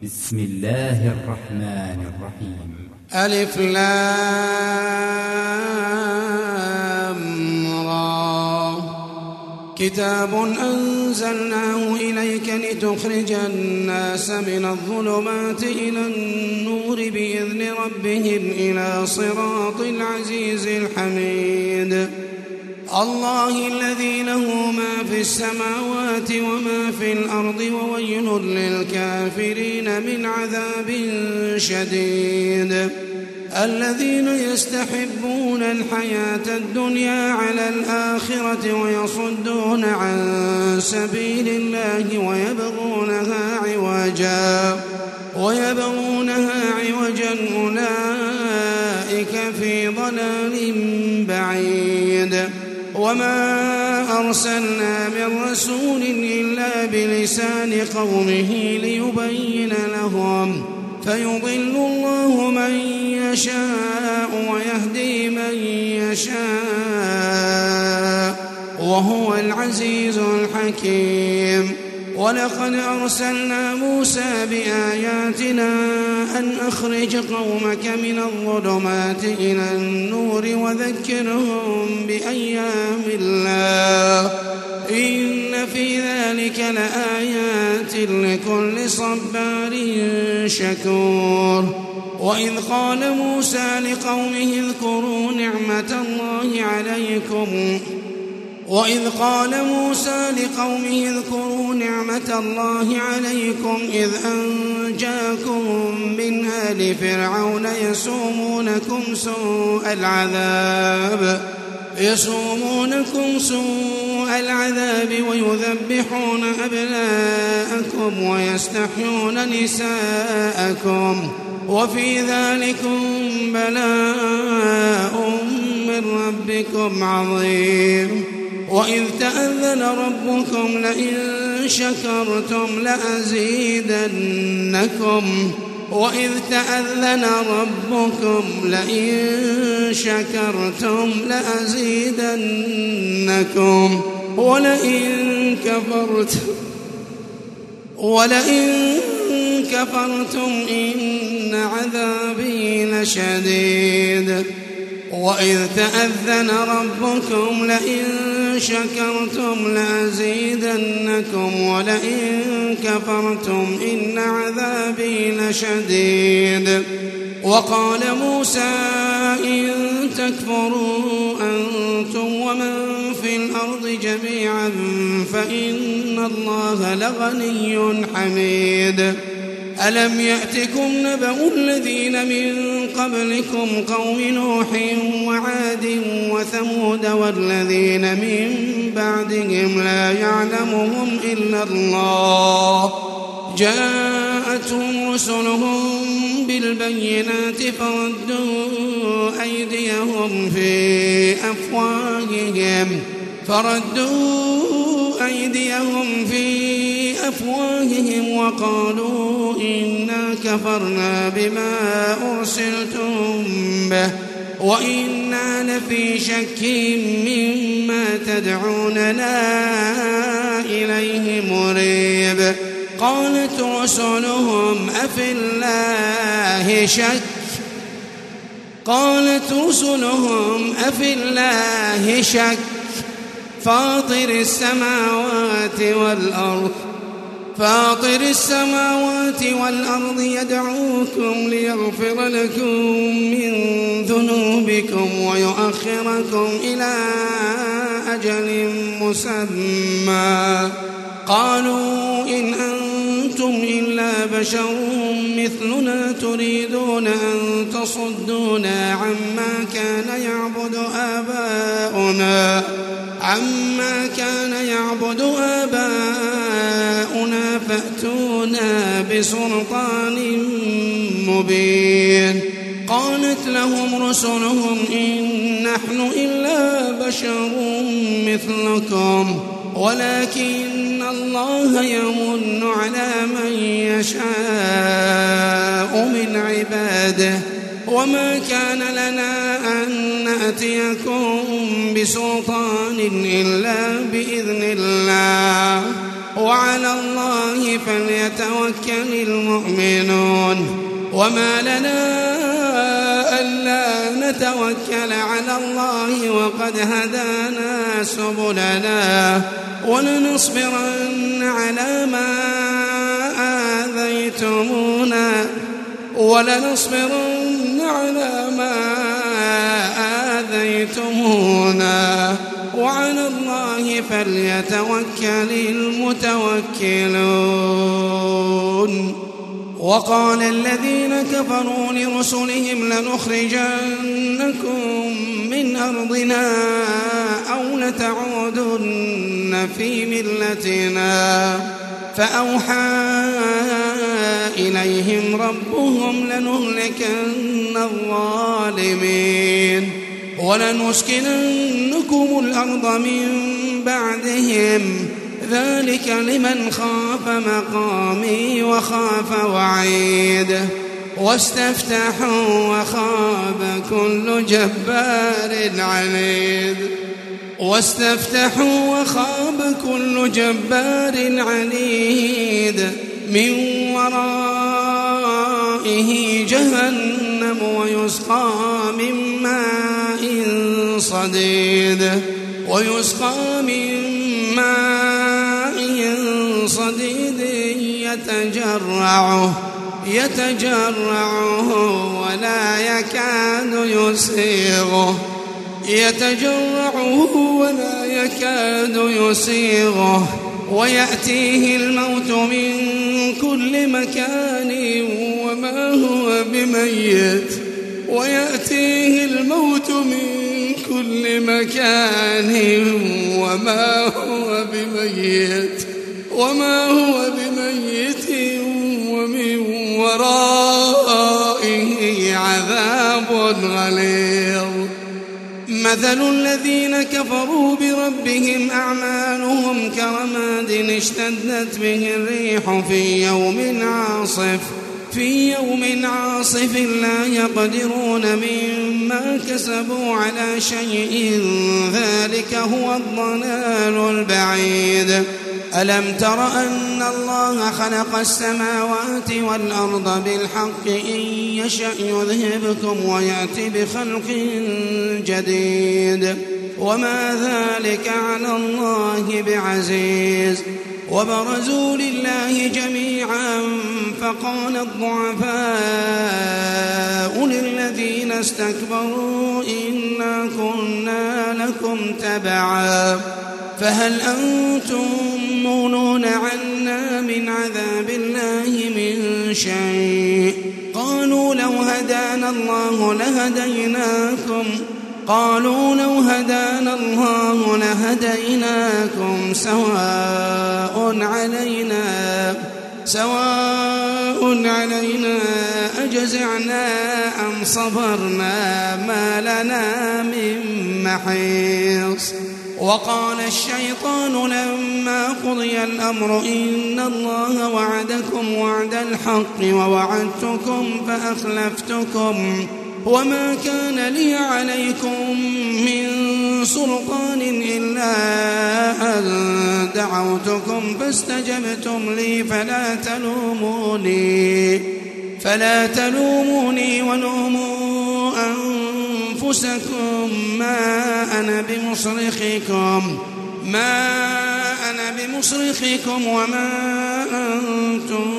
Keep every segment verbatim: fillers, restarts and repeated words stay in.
بسم الله الرحمن الرحيم. ألف لام را كتاب أنزلناه إليك لتخرج الناس من الظلمات إلى النور بإذن ربهم إلى صراط العزيز الحميد الله الذي له ما في السماوات وما في الأرض وويل للكافرين من عذاب شديد الذين يستحبون الحياة الدنيا على الآخرة ويصدون عن سبيل الله ويبغونها عوجا ويبغونها عوجا أولئك في ضلال بعيد وما أرسلنا من رسول إلا بلسان قومه ليبين لهم فيضل الله من يشاء ويهدي من يشاء وهو العزيز الحكيم ولقد أرسلنا موسى بآياتنا أن أخرج قومك من الظلمات إلى النور وذكرهم بأيام الله إن في ذلك لآيات لكل صبار شكور وإذ قال موسى لقومه اذكروا نعمة الله عليكم وإذ قال موسى لقومه اذكروا نعمة الله عليكم إذ أنجاكم من آل فرعون يسومونكم سوء العذاب يسومونكم سوء العذاب ويذبحون أبناءكم ويستحيون نساءكم وفي ذلكم بلاء من ربكم عظيم وإذ تأذن ربكم لئن شكرتم لأزيدنكم وإذ تأذن ربكم لئن شكرتم لأزيدنكم ولئن كفرتم ولئن كفرتم إن عذابي لشديد وإذ تأذن ربكم لئن شكرتم لأزيدنكم ولئن كفرتم إن عذابي لشديد وقال موسى إن تكفروا أنتم ومن في الأرض جميعا فإن الله لغني حميد ألم يأتكم نبأ الذين من قبلكم قوم نوح وعاد وثمود والذين من بعدهم لا يعلمهم إلا الله جاءتهم رسلهم بالبينات فردوا أيديهم في أفواههم فردوا أيديهم في أفواههم وقالوا إنا كفرنا بما أرسلتم به وإنا لفي شك مما تدعوننا إليه مريب قالت رسلهم أفي الله شك قالت رسلهم أفي الله شك فاطر السماوات والأرض فاطر السماوات والأرض يدعوكم ليغفر لكم من ذنوبكم ويؤخركم إلى أجل مسمى قالوا إن أنتم إلا بشر مثلنا تريدون أن تصدونا عما كان يعبد آباؤنا عما كان يعبد آباؤنا فأتونا بسلطان مبين قالت لهم رسلهم إن نحن إلا بشر مثلكم ولكن الله يمن على من يشاء من عباده وما كان لنا أن نأتيكم بسلطان إلا بإذن الله وعلى الله فليتوكل المؤمنون وما لنا ألا نتوكل على الله وقد هدانا سبلنا ولنصبرن على ما آذيتمونا ولنصبرن على ما آذيتمونا وعلى الله فليتوكل المتوكلون. وقال الذين كفروا لرسلهم لنخرجنكم من أرضنا أو لتعودن في ملتنا فأوحى إليهم ربهم لنهلكن الظالمين ولنسكننكم الأرض من بعدهم ذلك لمن خاف مقامي وخاف وعيد. واستفتحوا وخاب كل جبار عنيد واستفتحوا وخاب كل جبار عنيد من ورائه جهنم ويسقى من ماء صديد ويسقى من ماء صديد يتجرعه يتجرعه ولا يكاد يسيغه يتجرعه ولا يكاد يسيغه ويأتيه الموت من كل مكان وما هو بميت ويأتيه الموت من كل مكان وما هو بميت وما هو بميت ومن ورائه عذاب غليظ. مثل الذين كفروا بربهم أعمالهم كرماد اشتدت به الريح في يوم عاصف في يوم عاصف لا يقدرون مما كسبوا على شيء ذلك هو الضلال البعيد. ألم تر أن الله خلق السماوات والأرض بالحق إن يشأ يذهبكم ويأتي بخلق جديد وما ذلك على الله بعزيز. وبرزوا لله جميعا فقال الضعفاء للذين استكبروا إنا كنا لكم تبعا فهل أنتم مغنون عنا من عذاب الله من شيء قالوا لو هدانا الله لهديناكم قالوا لو هدانا الله لهديناكم سواء علينا سواء علينا أجزعنا أم صبرنا ما لنا من محيص. وقال الشيطان لما قضي الأمر إن الله وعدكم وعد الحق ووعدتكم فأخلفتكم وما كان لي عليكم من سلطان إلا أن دعوتكم فاستجبتم لي فلا تلوموني فلا تلوموني ولوموا أنفسكم ما أنا بمصرخكم ما أنا بمصرخكم وما أنتم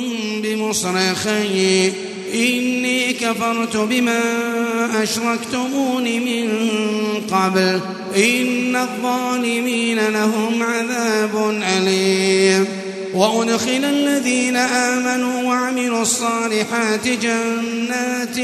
بمصرخي إني كفرت بما أشركتمون من قبل إن الظالمين لهم عذاب أليم. وأدخل الذين آمنوا وعملوا الصالحات جنات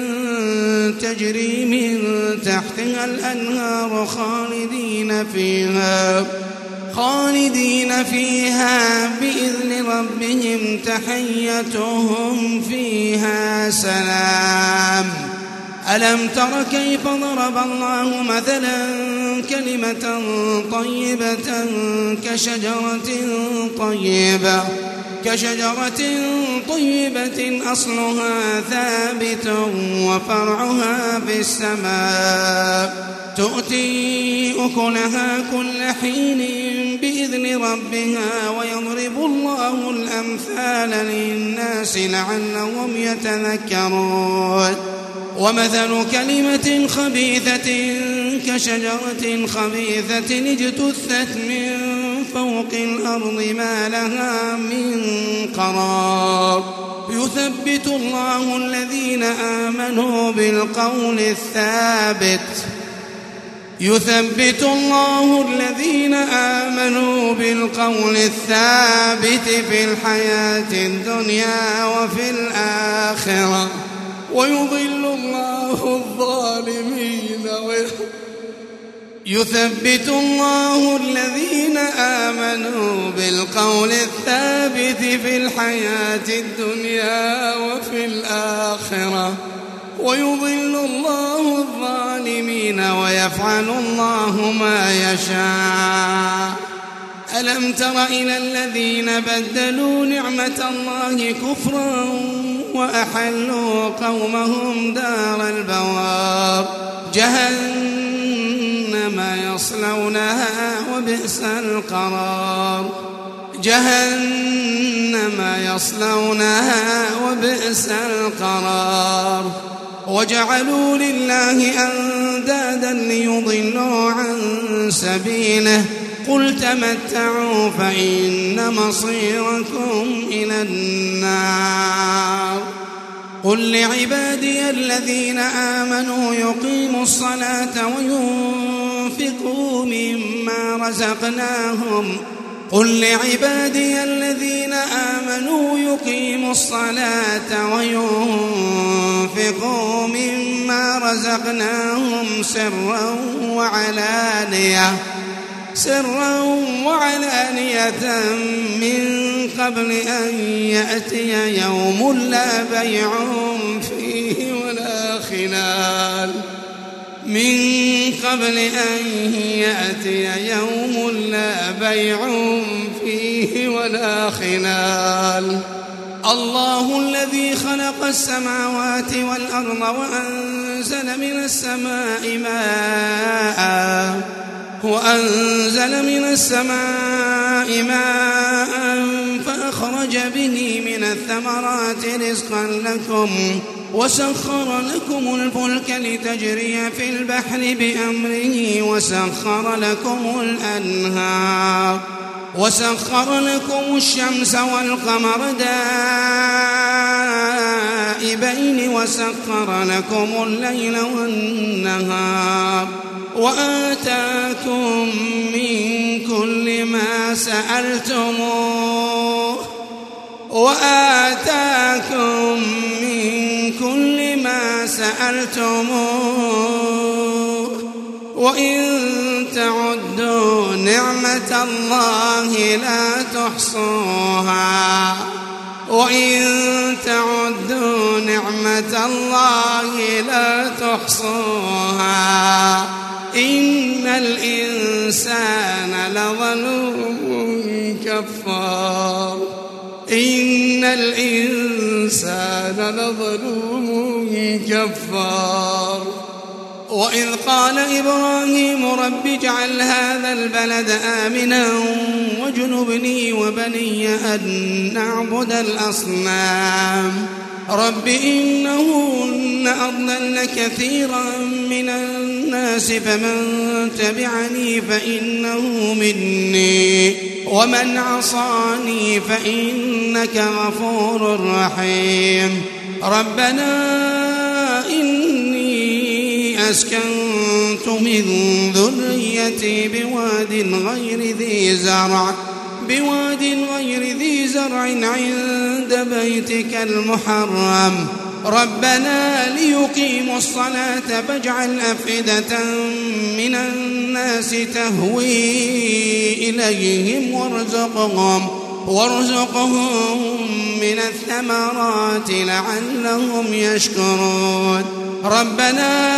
تجري من تحتها الأنهار خالدين فيها خالدين فيها بإذن ربهم تحيتهم فيها سلام. ألم تر كيف ضرب الله مثلا كلمة طيبة كشجرة طيبة كشجرة طيبة أصلها ثابت وفرعها في السماء تؤتي أكلها كل حين بإذن بإذن ربها ويضرب الله الأمثال للناس لعلهم يتذكرون ومثل كلمة خبيثة كشجرة خبيثة اجتثت من فوق الأرض ما لها من قرار يثبت الله الذين آمنوا بالقول الثابت يثبت الله الذين آمنوا بالقول الثابت في الحياة الدنيا وفي الآخرة ويضل الله الظالمين يثبت الله الذين آمنوا بالقول الثابت في الحياة الدنيا وفي الآخرة ويضل الله الظالمين ويفعل الله ما يشاء ألم تر إلى الذين بدلوا نعمة الله كفرا وأحلوا قومهم دار البوار جهنم يصلونها وبئس القرار جهنم يصلونها وبئس القرار وجعلوا لله أندادا ليضلوا عن سبيله قل تمتعوا فإن مصيركم إلى النار قل لعبادي الذين آمنوا يقيموا الصلاة وينفقوا مما رزقناهم قل لعبادي الذين آمنوا يقيموا الصلاة وينفقوا مما رزقناهم سرا وعلانية سرا وعلانية من قبل أن يأتي يوم لا بيع فيه ولا خلال من قبل أن يأتي يوم لا بيع فيه ولا خلال الله الذي خلق السماوات والأرض وأنزل من السماء ماء وأنزل من السماء ماء فأخرج به من الثمرات رزقا لكم وسخر لكم الفلك لتجري في البحر بأمره وسخر لكم الأنهار وسخر لكم الشمس والقمر دائبين وسخر لكم الليل والنهار وآتاكم من كل ما سألتموه وآتاكم من كل ما سألتموه وإن تعدوا نعمة الله لا تحصوها وإن تعدوا نعمة الله لا تحصوها إن الإنسان لظلوم كفار إن الإنسان لظلوم كفار وإذ قال إبراهيم رب اجعل هذا البلد آمنا واجنبني وبني أن نعبد الأصنام رب إنهن أضللن كثيرا من الناس فمن تبعني فإنه مني ومن عصاني فإنك غفور رحيم ربنا إني أسكنت من ذريتي بواد غير ذي زرع بواد غير ذي زرع عند بيتك المحرم ربنا ليقيموا الصلاة فاجعل أفئدة من الناس تهوي إليهم وارزقهم وارزقهم من الثمرات لعلهم يشكرون ربنا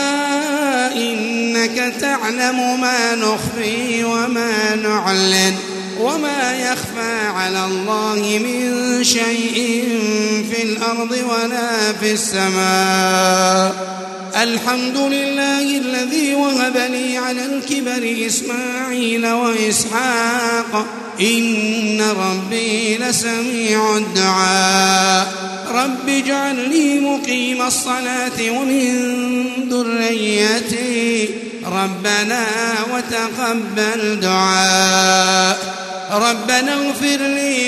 إنك تعلم ما نخفي وما نعلن وما يخفى على الله من شيء في الأرض ولا في السماء الحمد لله الذي وهب لي على الكبر إسماعيل وإسحاق إن ربي لسميع الدعاء رب اجعلني مقيم الصلاة ومن ذريتي ربنا وتقبل دعاء ربنا اغفر لي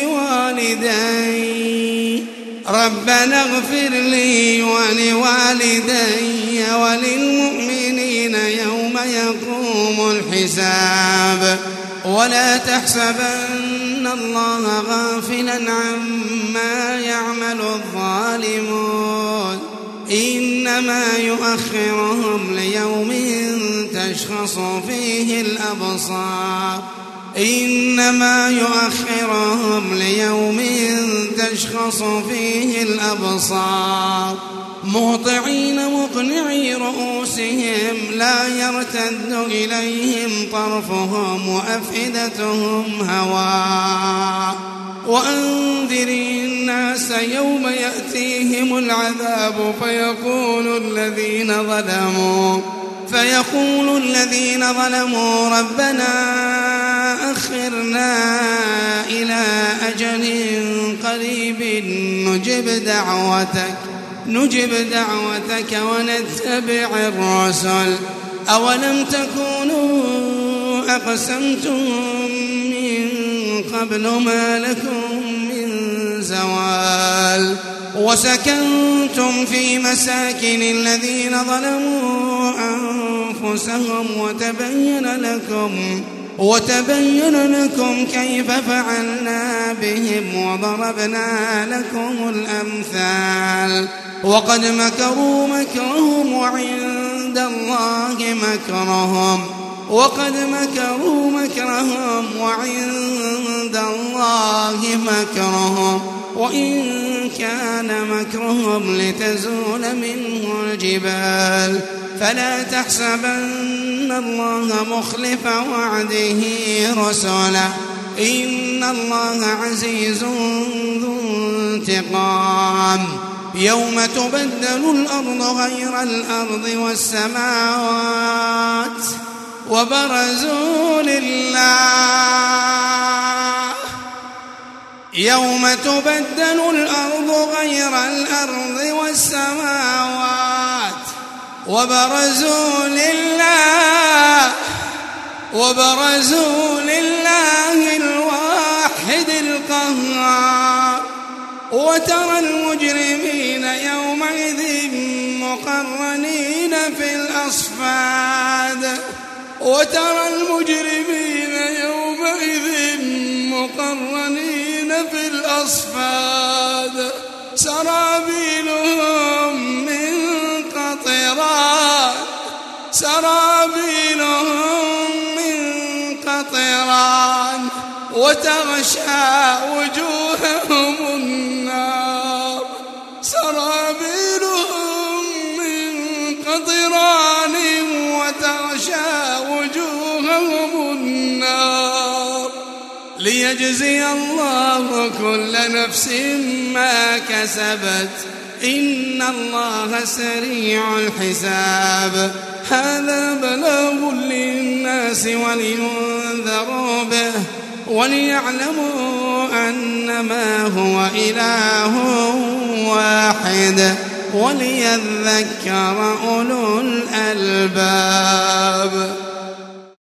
ولوالدي ربنا اغفر لي ولوالدي وللمؤمنين يوم يقوم الحساب ولا تحسبن الله غافلا عما يعمل الظالمون إنما يؤخرهم ليوم تشخص فيه الأبصار إنما يؤخرهم ليوم تشخص فيه الأبصار مهطعين مقنعي رؤوسهم لا يرتد إليهم طرفهم وأفئدتهم هواء وأنذر الناس يوم يأتيهم العذاب فيقول الذين ظلموا فيقول الذين ظلموا ربنا أخرنا إلى أجل قريب نجب دعوتك نجب دعوتك ونتبع الرسل أولم تكونوا أقسمتم من قبل ما لكم من زوال وسكنتم في مساكن الذين ظلموا أنفسهم وتبين لكم وتبين لكم كيف فعلنا بهم وضربنا لكم الأمثال وقد مكروا مكرهم وعند الله مكرهم وقد مكروا مكرهم وعند الله مكرهم وإن كان مكرهم لتزول منه الجبال فلا تحسبن الله مخلف وعده رسله إن الله عزيز ذو انتقام يوم تبدل الأرض غير الأرض والسماوات وبرزوا لله يوم تبدل الأرض غير الأرض والسماوات وبرزوا لله وبرزوا لله الواحد القهار وترى المجرمين يومئذ مقرنين في الأصفاد وترى المجرمين يومئذ مقرنين في الأصفاد سرابيلهم من قطران سرابيلهم من قطران وتغشى وجوههم النار سرابيلهم من قطران وتغشى وجوههم النار ليجزي الله كل نفس ما كسبت إن الله سريع الحساب هذا بلاغ للناس ولينذروا به وليعلموا أنما هو إله واحد وليذكر أولو الألباب.